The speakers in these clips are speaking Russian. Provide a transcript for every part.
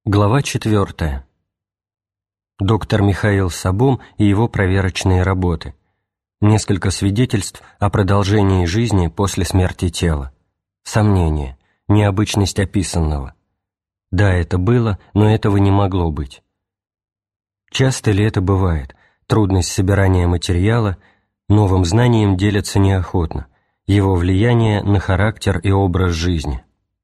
Глава 4. Доктор Михаил Сабом и его проверочные работы. Несколько свидетельств о продолжении жизни после смерти тела. Сомнения. Необычность описанного. Да, это было, но этого не могло быть. Часто ли это бывает? Трудность собирания материала, новым знанием делятся неохотно, его влияние на характер и образ жизни.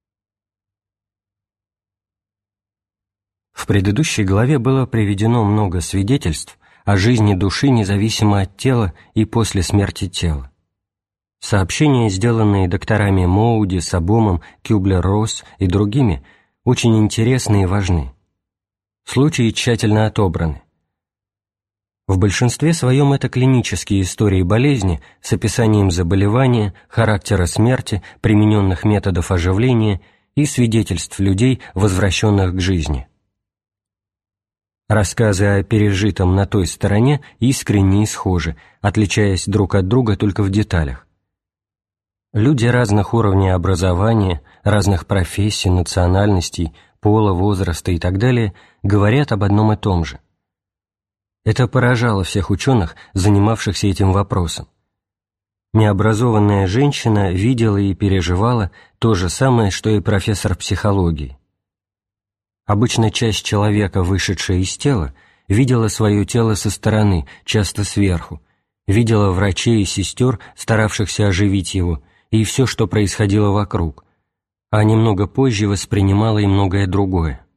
В предыдущей главе было приведено много свидетельств о жизни души независимо от тела и после смерти тела. Сообщения, сделанные докторами Моуди, Сабомом, Кюблер-Росс и другими, очень интересны и важны. Случаи тщательно отобраны. В большинстве своем это клинические истории болезни с описанием заболевания, характера смерти, примененных методов оживления и свидетельств людей, возвращенных к жизни. Рассказы о пережитом на той стороне искренне и схожи, отличаясь друг от друга только в деталях. Люди разных уровней образования, разных профессий, национальностей, пола, возраста и так далее говорят об одном и том же. Это поражало всех ученых, занимавшихся этим вопросом. Необразованная женщина видела и переживала то же самое, что и профессор психологии. Обычно часть человека, вышедшая из тела, видела свое тело со стороны, часто сверху, видела врачей и сестер, старавшихся оживить его, и все, что происходило вокруг, а немного позже воспринимала и многое другое.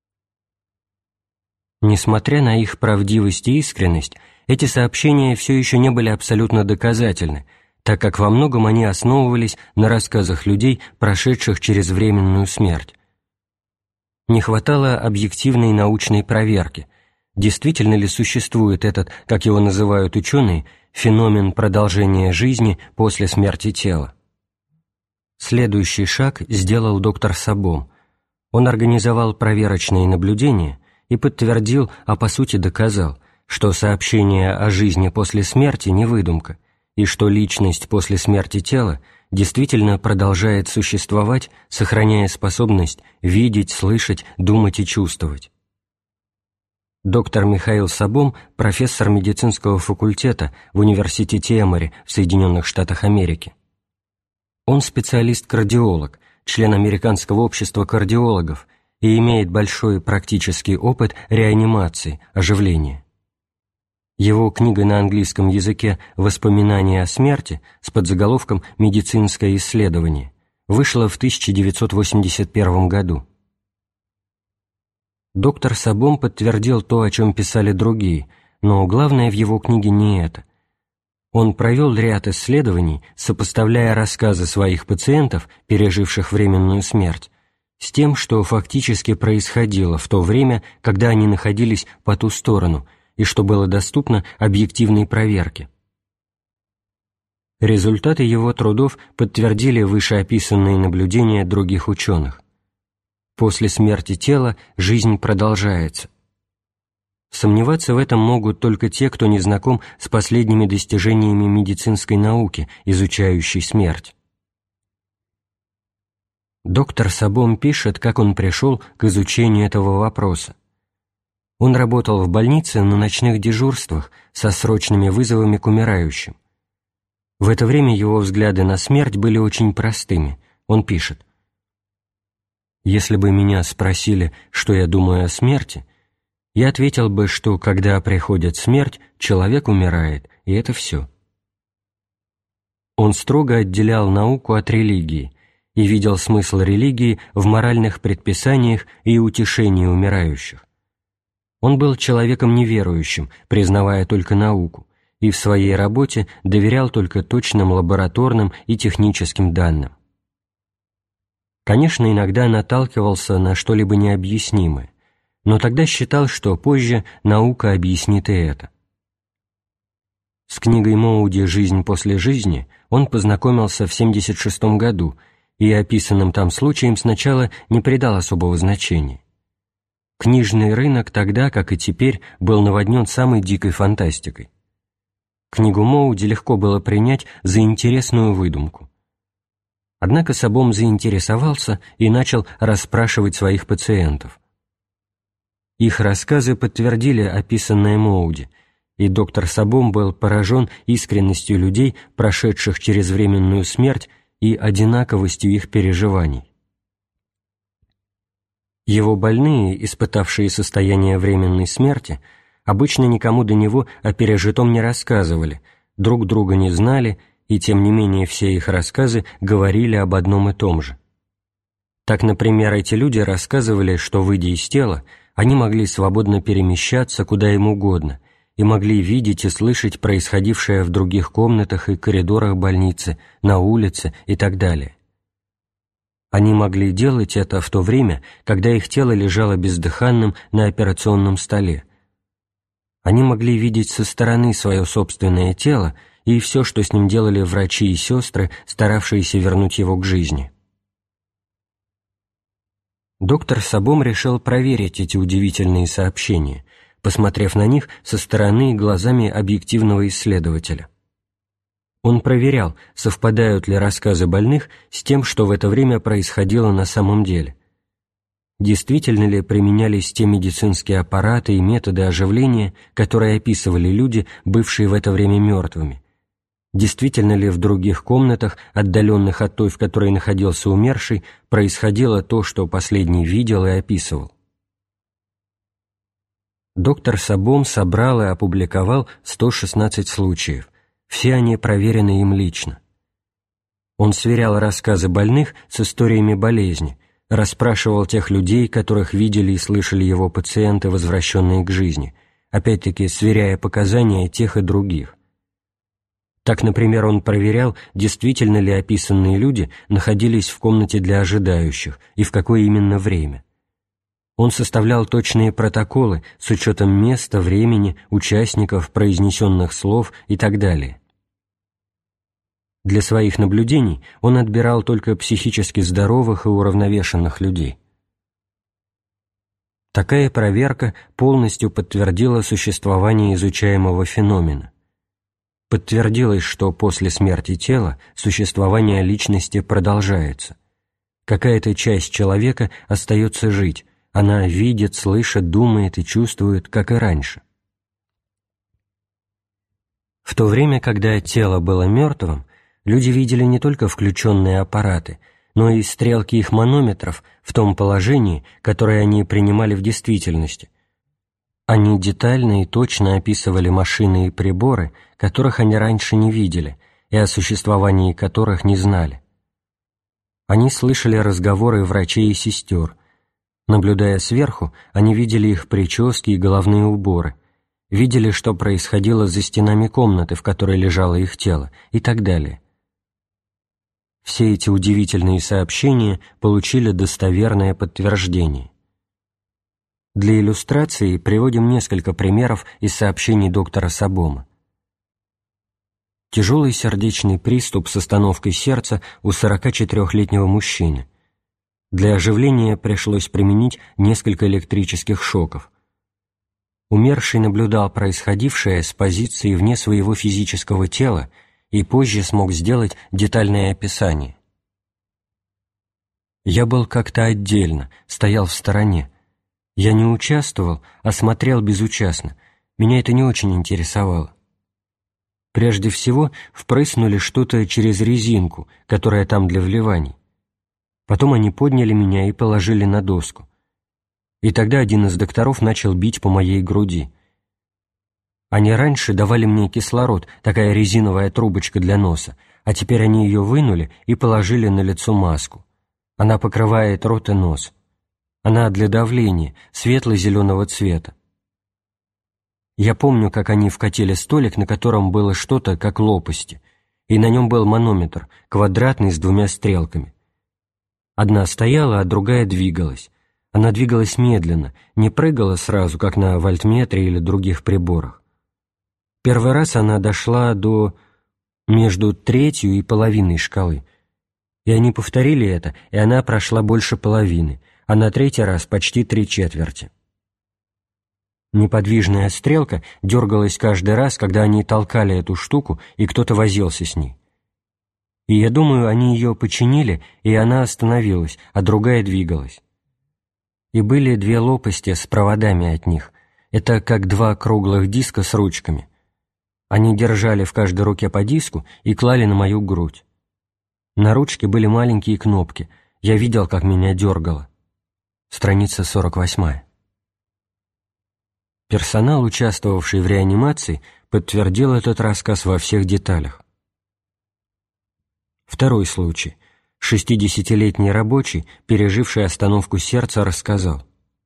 Несмотря на их правдивость и искренность, эти сообщения все еще не были абсолютно доказательны, так как во многом они основывались на рассказах людей, прошедших через временную смерть. Не хватало объективной научной проверки, действительно ли существует этот, как его называют ученые, феномен продолжения жизни после смерти тела. Следующий шаг сделал доктор Сабом. Он организовал проверочные наблюдения и подтвердил, а по сути доказал, что сообщение о жизни после смерти не выдумка, и что личность после смерти тела действительно продолжает существовать, сохраняя способность видеть, слышать, думать и чувствовать. Доктор Михаил Сабом – профессор медицинского факультета в Университете Эмори в Соединенных Штатах Америки. Он специалист-кардиолог, член Американского общества кардиологов и имеет большой практический опыт реанимации, оживления. Его книга на английском языке «Воспоминания о смерти» с подзаголовком «Медицинское исследование» вышла в 1981 году. Доктор Сабом подтвердил то, о чем писали другие, но главное в его книге не это. Он провел ряд исследований, сопоставляя рассказы своих пациентов, переживших временную смерть, с тем, что фактически происходило в то время, когда они находились по ту сторону, и что было доступно объективной проверке. Результаты его трудов подтвердили вышеописанные наблюдения других ученых. После смерти тела жизнь продолжается. Сомневаться в этом могут только те, кто не знаком с последними достижениями медицинской науки, изучающей смерть. Доктор Сабом пишет, как он пришел к изучению этого вопроса. Он работал в больнице на ночных дежурствах со срочными вызовами к умирающим. В это время его взгляды на смерть были очень простыми. Он пишет: «Если бы меня спросили, что я думаю о смерти, я ответил бы, что когда приходит смерть, человек умирает, и это все». Он строго отделял науку от религии и видел смысл религии в моральных предписаниях и утешении умирающих. Он был человеком неверующим, признавая только науку, и в своей работе доверял только точным лабораторным и техническим данным. Конечно, иногда наталкивался на что-либо необъяснимое, но тогда считал, что позже наука объяснит и это. С книгой Моуди «Жизнь после жизни» он познакомился в 1976 году и описанным там случаем сначала не придал особого значения. Книжный рынок тогда, как и теперь, был наводнен самой дикой фантастикой. Книгу Моуди легко было принять за интересную выдумку. Однако Сабом заинтересовался и начал расспрашивать своих пациентов. Их рассказы подтвердили описанное Моуди, и доктор Сабом был поражен искренностью людей, прошедших через временную смерть, и одинаковостью их переживаний. Его больные, испытавшие состояние временной смерти, обычно никому до него о пережитом не рассказывали, друг друга не знали, и тем не менее все их рассказы говорили об одном и том же. Так, например, эти люди рассказывали, что, выйдя из тела, они могли свободно перемещаться куда им угодно и могли видеть и слышать происходившее в других комнатах и коридорах больницы, на улице и так далее. Они могли делать это в то время, когда их тело лежало бездыханным на операционном столе. Они могли видеть со стороны свое собственное тело и все, что с ним делали врачи и сестры, старавшиеся вернуть его к жизни. Доктор Сабом решил проверить эти удивительные сообщения, посмотрев на них со стороны глазами объективного исследователя. Он проверял, совпадают ли рассказы больных с тем, что в это время происходило на самом деле. Действительно ли применялись те медицинские аппараты и методы оживления, которые описывали люди, бывшие в это время мертвыми? Действительно ли в других комнатах, отдаленных от той, в которой находился умерший, происходило то, что последний видел и описывал? Доктор Сабом собрал и опубликовал 116 случаев. Все они проверены им лично. Он сверял рассказы больных с историями болезни, расспрашивал тех людей, которых видели и слышали его пациенты, возвращенные к жизни, опять-таки сверяя показания тех и других. Так, например, он проверял, действительно ли описанные люди находились в комнате для ожидающих и в какое именно время. Он составлял точные протоколы с учетом места, времени, участников, произнесенных слов и так далее. Для своих наблюдений он отбирал только психически здоровых и уравновешенных людей. Такая проверка полностью подтвердила существование изучаемого феномена. Подтвердилось, что после смерти тела существование личности продолжается. Какая-то часть человека остается жить, она видит, слышит, думает и чувствует, как и раньше. В то время, когда тело было мертвым, люди видели не только включенные аппараты, но и стрелки их манометров в том положении, которое они принимали в действительности. Они детально и точно описывали машины и приборы, которых они раньше не видели и о существовании которых не знали. Они слышали разговоры врачей и сестер. Наблюдая сверху, они видели их прически и головные уборы, видели, что происходило за стенами комнаты, в которой лежало их тело, и так далее. Все эти удивительные сообщения получили достоверное подтверждение. Для иллюстрации приводим несколько примеров из сообщений доктора Сабома. Тяжелый сердечный приступ с остановкой сердца у 44-летнего мужчины. Для оживления пришлось применить несколько электрических шоков. Умерший наблюдал происходившее с позиции вне своего физического тела и позже смог сделать детальное описание. «Я был как-то отдельно, стоял в стороне. Я не участвовал, а смотрел безучастно. Меня это не очень интересовало. Прежде всего впрыснули что-то через резинку, которая там для вливаний. Потом они подняли меня и положили на доску. И тогда один из докторов начал бить по моей груди. Они раньше давали мне кислород, такая резиновая трубочка для носа, а теперь они ее вынули и положили на лицо маску. Она покрывает рот и нос. Она для давления, светло-зеленого цвета. Я помню, как они вкатили столик, на котором было что-то, как лопасти, и на нем был манометр, квадратный с двумя стрелками. Одна стояла, а другая двигалась. Она двигалась медленно, не прыгала сразу, как на вольтметре или других приборах. Первый раз она дошла до между третью и половиной шкалы. И они повторили это, и она прошла больше половины, а на третий раз почти 3/4. Неподвижная стрелка дергалась каждый раз, когда они толкали эту штуку, и кто-то возился с ней. И я думаю, они ее починили, и она остановилась, а другая двигалась. и были 2 лопасти с проводами от них. Это как 2 круглых диска с ручками. Они держали в каждой руке по диску и клали на мою грудь. На ручке были маленькие кнопки. Я видел, как меня дергало. Страница 48. Персонал, участвовавший в реанимации, подтвердил этот рассказ во всех деталях. Второй случай. 60-летний рабочий, переживший остановку сердца, рассказал: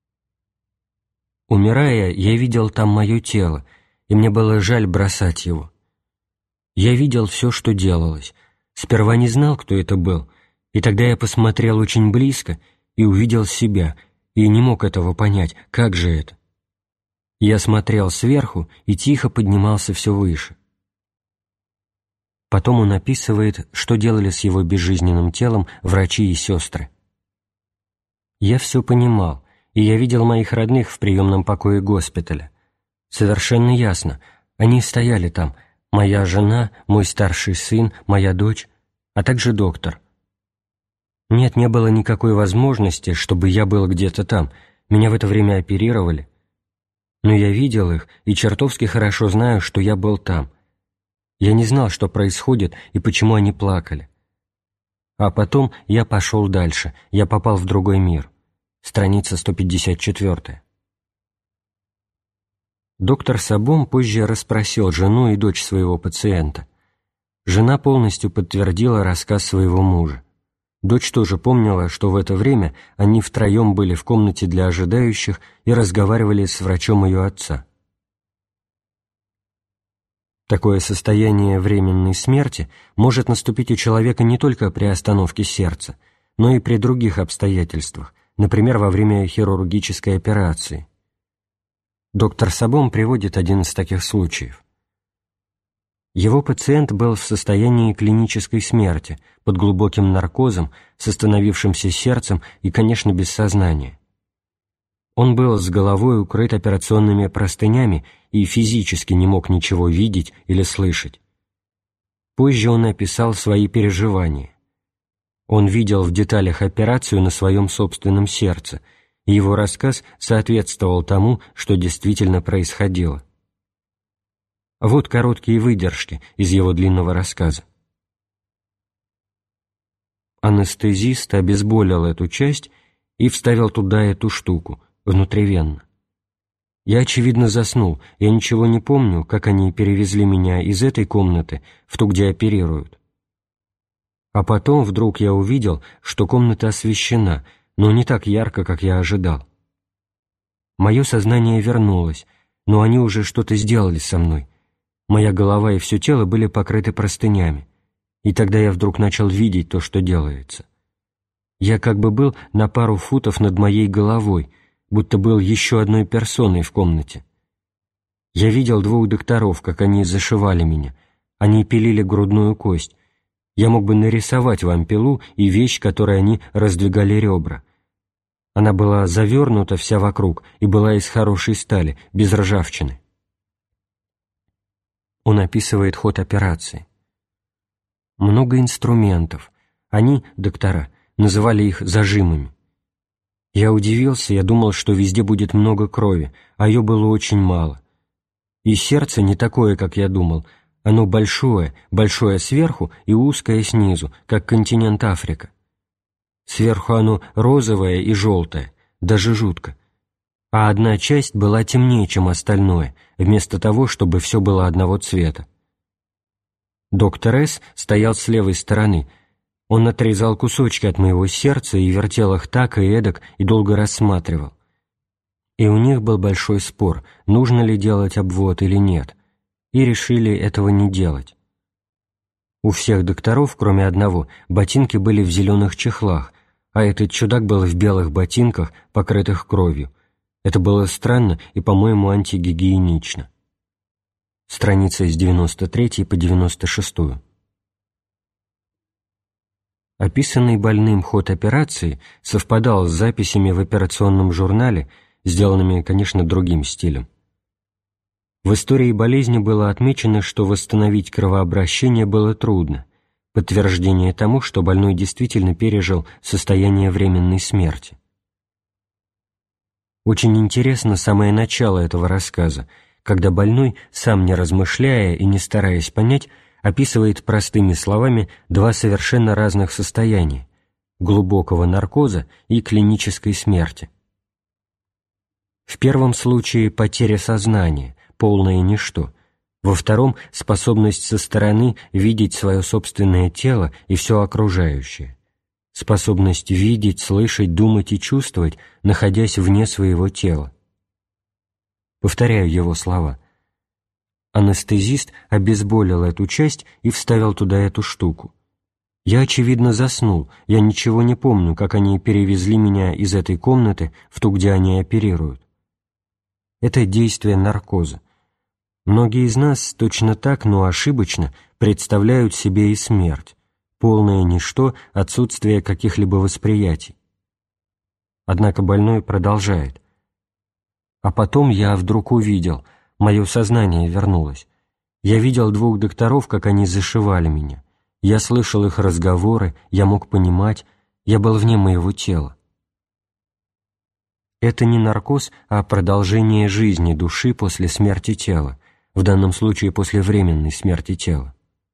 «Умирая, я видел там мое тело, и мне было жаль бросать его. Я видел все, что делалось. Сперва не знал, кто это был, и тогда я посмотрел очень близко и увидел себя, и не мог этого понять, как же это. Я смотрел сверху и тихо поднимался все выше». Потом он описывает, что делали с его безжизненным телом врачи и сестры. «Я все понимал, и я видел моих родных в приемном покое госпиталя. Совершенно ясно, они стояли там, моя жена, мой старший сын, моя дочь, а также доктор. Нет, не было никакой возможности, чтобы я был где-то там, меня в это время оперировали. Но я видел их и чертовски хорошо знаю, что я был там. Я не знал, что происходит и почему они плакали. А потом я пошел дальше, я попал в другой мир». Страница 154. Доктор Сабом позже расспросил жену и дочь своего пациента. Жена полностью подтвердила рассказ своего мужа. Дочь тоже помнила, что в это время они втроем были в комнате для ожидающих и разговаривали с врачом ее отца. Такое состояние временной смерти может наступить у человека не только при остановке сердца, но и при других обстоятельствах, например, во время хирургической операции. Доктор Сабом приводит один из таких случаев. Его пациент был в состоянии клинической смерти, под глубоким наркозом, с остановившимся сердцем и, конечно, без сознания. Он был с головой укрыт операционными простынями и физически не мог ничего видеть или слышать. Позже он описал свои переживания. Он видел в деталях операцию на своем собственном сердце, и его рассказ соответствовал тому, что действительно происходило. Вот короткие выдержки из его длинного рассказа. Анестезист обезболил эту часть и вставил туда эту штуку, внутривенно. Я, очевидно, заснул, я ничего не помню, как они перевезли меня из этой комнаты в ту, где оперируют. А потом вдруг я увидел, что комната освещена, но не так ярко, как я ожидал. Мое сознание вернулось, но они уже что-то сделали со мной. Моя голова и все тело были покрыты простынями, и тогда я вдруг начал видеть то, что делается. Я как бы был на пару футов над моей головой, будто был еще одной персоной в комнате. Я видел 2 докторов, как они зашивали меня. Они пилили грудную кость. Я мог бы нарисовать вам пилу и вещь, которой они раздвигали ребра. Она была завернута вся вокруг и была из хорошей стали, без ржавчины. Он описывает ход операции. Много инструментов. Они, доктора, называли их зажимами. Я удивился, я думал, что везде будет много крови, а ее было очень мало. И сердце не такое, как я думал. Оно большое, большое сверху и узкое снизу, как континент Африка. Сверху оно розовое и желтое, даже жутко. А одна часть была темнее, чем остальное, вместо того, чтобы все было одного цвета. Доктор С. стоял с левой стороны. Он отрезал кусочки от моего сердца и вертел их так и эдак и долго рассматривал. И у них был большой спор, нужно ли делать обвод или нет, и решили этого не делать. У всех докторов, кроме одного, ботинки были в зеленых чехлах, а этот чудак был в белых ботинках, покрытых кровью. Это было странно и, по-моему, антигигиенично. Страница с 93 по 96. Описанный больным ход операции совпадал с записями в операционном журнале, сделанными, конечно, другим стилем. В истории болезни было отмечено, что восстановить кровообращение было трудно, подтверждение тому, что больной действительно пережил состояние временной смерти. Очень интересно самое начало этого рассказа, когда больной, сам не размышляя и не стараясь понять, описывает простыми словами два совершенно разных состояния – глубокого наркоза и клинической смерти. В первом случае потеря сознания, полное ничто, во втором – способность со стороны видеть свое собственное тело и все окружающее, способность видеть, слышать, думать и чувствовать, находясь вне своего тела. Повторяю его слова. Анестезист обезболил эту часть и вставил туда эту штуку. Я, очевидно, заснул, я ничего не помню, как они перевезли меня из этой комнаты в ту, где они оперируют. Это действие наркоза. Многие из нас точно так, но ошибочно, представляют себе и смерть, полное ничто, отсутствие каких-либо восприятий. Однако больной продолжает. А потом я вдруг увидел, мое сознание вернулось. Я видел двух докторов, как они зашивали меня. Я слышал их разговоры, я мог понимать, я был вне моего тела. Это не наркоз, а продолжение жизни души после смерти тела, в данном случае после временной смерти тела.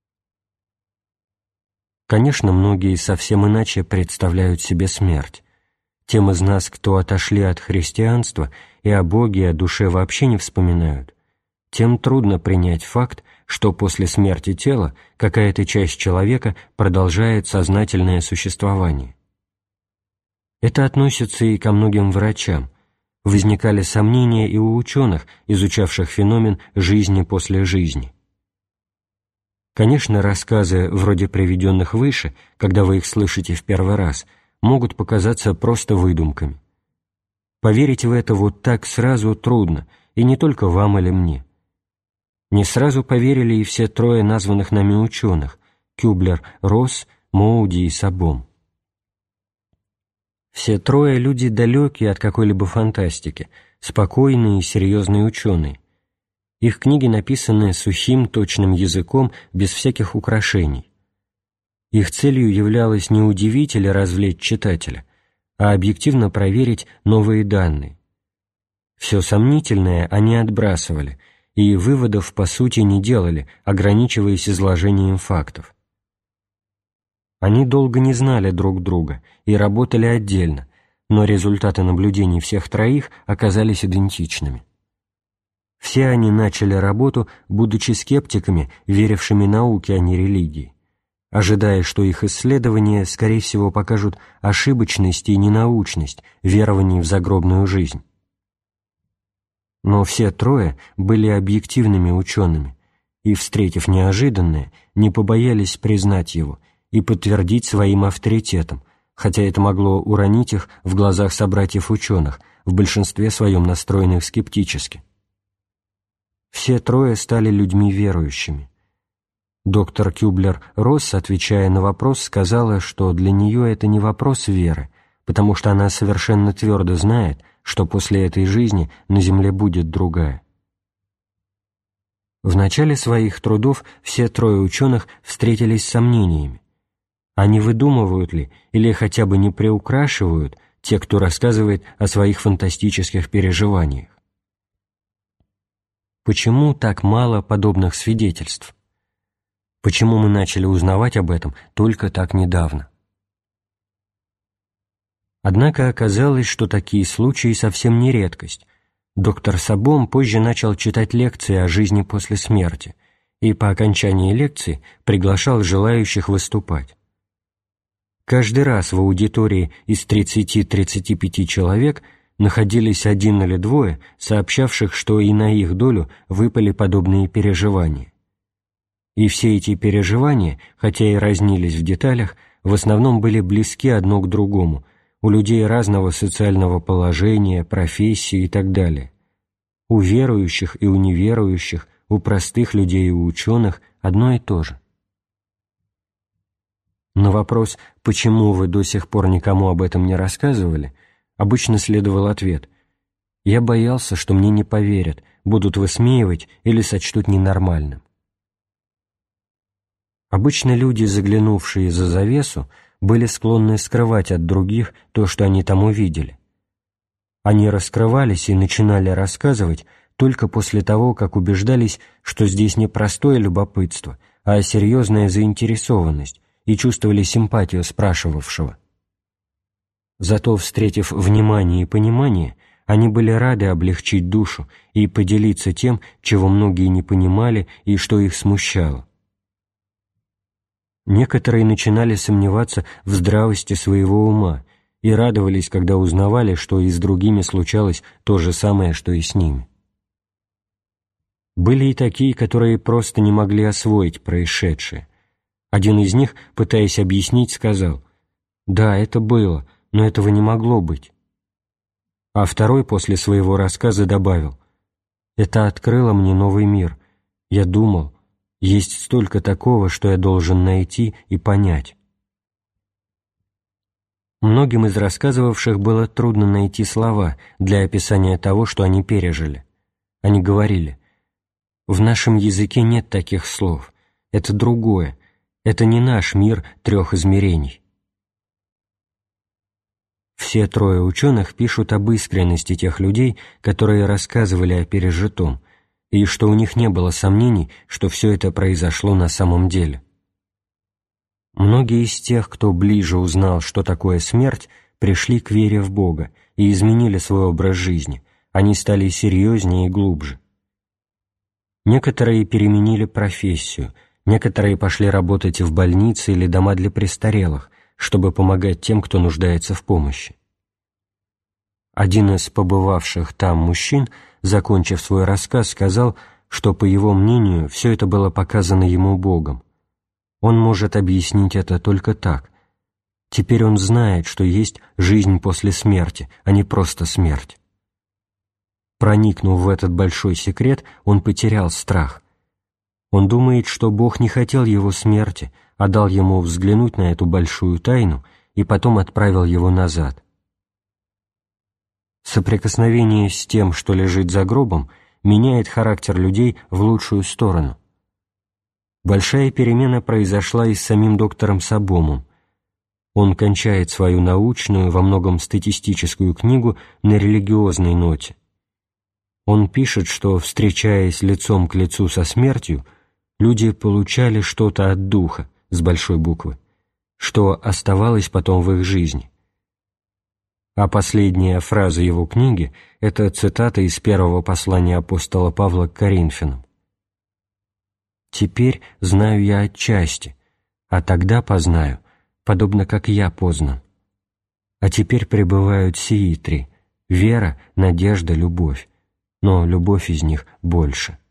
Конечно, многие совсем иначе представляют себе смерть. Тем из нас, кто отошли от христианства и о Боге и о душе вообще не вспоминают, тем трудно принять факт, что после смерти тела какая-то часть человека продолжает сознательное существование. Это относится и ко многим врачам. Возникали сомнения и у ученых, изучавших феномен жизни после жизни. Конечно, рассказы, вроде приведенных выше, когда вы их слышите в первый раз, могут показаться просто выдумками. Поверить в это вот так сразу трудно, и не только вам или мне. Не сразу поверили и все трое названных нами ученых – Кюблер, Росс, Моуди и Сабом. Все трое люди далекие от какой-либо фантастики, спокойные и серьезные ученые. Их книги написаны сухим, точным языком, без всяких украшений. Их целью являлось не удивить или развлечь читателя, а объективно проверить новые данные. Все сомнительное они отбрасывали, и выводов по сути не делали, ограничиваясь изложением фактов. Они долго не знали друг друга и работали отдельно, но результаты наблюдений всех троих оказались идентичными. Все они начали работу, будучи скептиками, верившими науке, а не религии, ожидая, что их исследования, скорее всего, покажут ошибочность и ненаучность верований в загробную жизнь. Но все трое были объективными учеными и, встретив неожиданное, не побоялись признать его и подтвердить своим авторитетом, хотя это могло уронить их в глазах собратьев-ученых, в большинстве своем настроенных скептически. Все трое стали людьми верующими. Доктор Кюблер-Росс, отвечая на вопрос, сказала, что для нее это не вопрос веры, потому что она совершенно твердо знает, что после этой жизни на земле будет другая. В начале своих трудов все трое ученых встретились с сомнениями. А не выдумывают ли или хотя бы не приукрашивают те, кто рассказывает о своих фантастических переживаниях? Почему так мало подобных свидетельств? Почему мы начали узнавать об этом только так недавно? Однако оказалось, что такие случаи совсем не редкость. Доктор Сабом позже начал читать лекции о жизни после смерти и по окончании лекции приглашал желающих выступать. Каждый раз в аудитории из 30-35 человек находились один или двое, сообщавших, что и на их долю выпали подобные переживания. И все эти переживания, хотя и разнились в деталях, в основном были близки одно к другому, у людей разного социального положения, профессии и так далее. У верующих и у неверующих, у простых людей и у ученых одно и то же. На вопрос «почему вы до сих пор никому об этом не рассказывали?» обычно следовал ответ «я боялся, что мне не поверят, будут высмеивать или сочтут ненормальным». Обычно люди, заглянувшие за завесу, были склонны скрывать от других то, что они там увидели. Они раскрывались и начинали рассказывать только после того, как убеждались, что здесь не простое любопытство, а серьезная заинтересованность, и чувствовали симпатию спрашивавшего. Зато, встретив внимание и понимание, они были рады облегчить душу и поделиться тем, чего многие не понимали и что их смущало. Некоторые начинали сомневаться в здравости своего ума и радовались, когда узнавали, что и с другими случалось то же самое, что и с ними. Были и такие, которые просто не могли освоить происшедшее. Один из них, пытаясь объяснить, сказал: «Да, это было, но этого не могло быть». А второй после своего рассказа добавил: «Это открыло мне новый мир. Я думал, есть столько такого, что я должен найти и понять». Многим из рассказывавших было трудно найти слова для описания того, что они пережили. Они говорили: «В нашем языке нет таких слов. Это другое. Это не наш мир трех измерений». Все трое ученых пишут об искренности тех людей, которые рассказывали о пережитом, и что у них не было сомнений, что все это произошло на самом деле. Многие из тех, кто ближе узнал, что такое смерть, пришли к вере в Бога и изменили свой образ жизни, они стали серьезнее и глубже. Некоторые переменили профессию, некоторые пошли работать в больницы или дома для престарелых, чтобы помогать тем, кто нуждается в помощи. Один из побывавших там мужчин, закончив свой рассказ, сказал, что, по его мнению, все это было показано ему Богом. Он может объяснить это только так. Теперь он знает, что есть жизнь после смерти, а не просто смерть. Проникнув в этот большой секрет, он потерял страх. Он думает, что Бог не хотел его смерти, а дал ему взглянуть на эту большую тайну и потом отправил его назад. Соприкосновение с тем, что лежит за гробом, меняет характер людей в лучшую сторону. Большая перемена произошла и с самим доктором Сабомом. Он кончает свою научную, во многом статистическую книгу на религиозной ноте. Он пишет, что, встречаясь лицом к лицу со смертью, люди получали что-то от духа, с большой буквы, что оставалось потом в их жизни. А последняя фраза его книги – это цитата из первого послания апостола Павла к Коринфянам. «Теперь знаю я отчасти, а тогда познаю, подобно как я познан. А теперь пребывают сии три – вера, надежда, любовь, но любовь из них больше».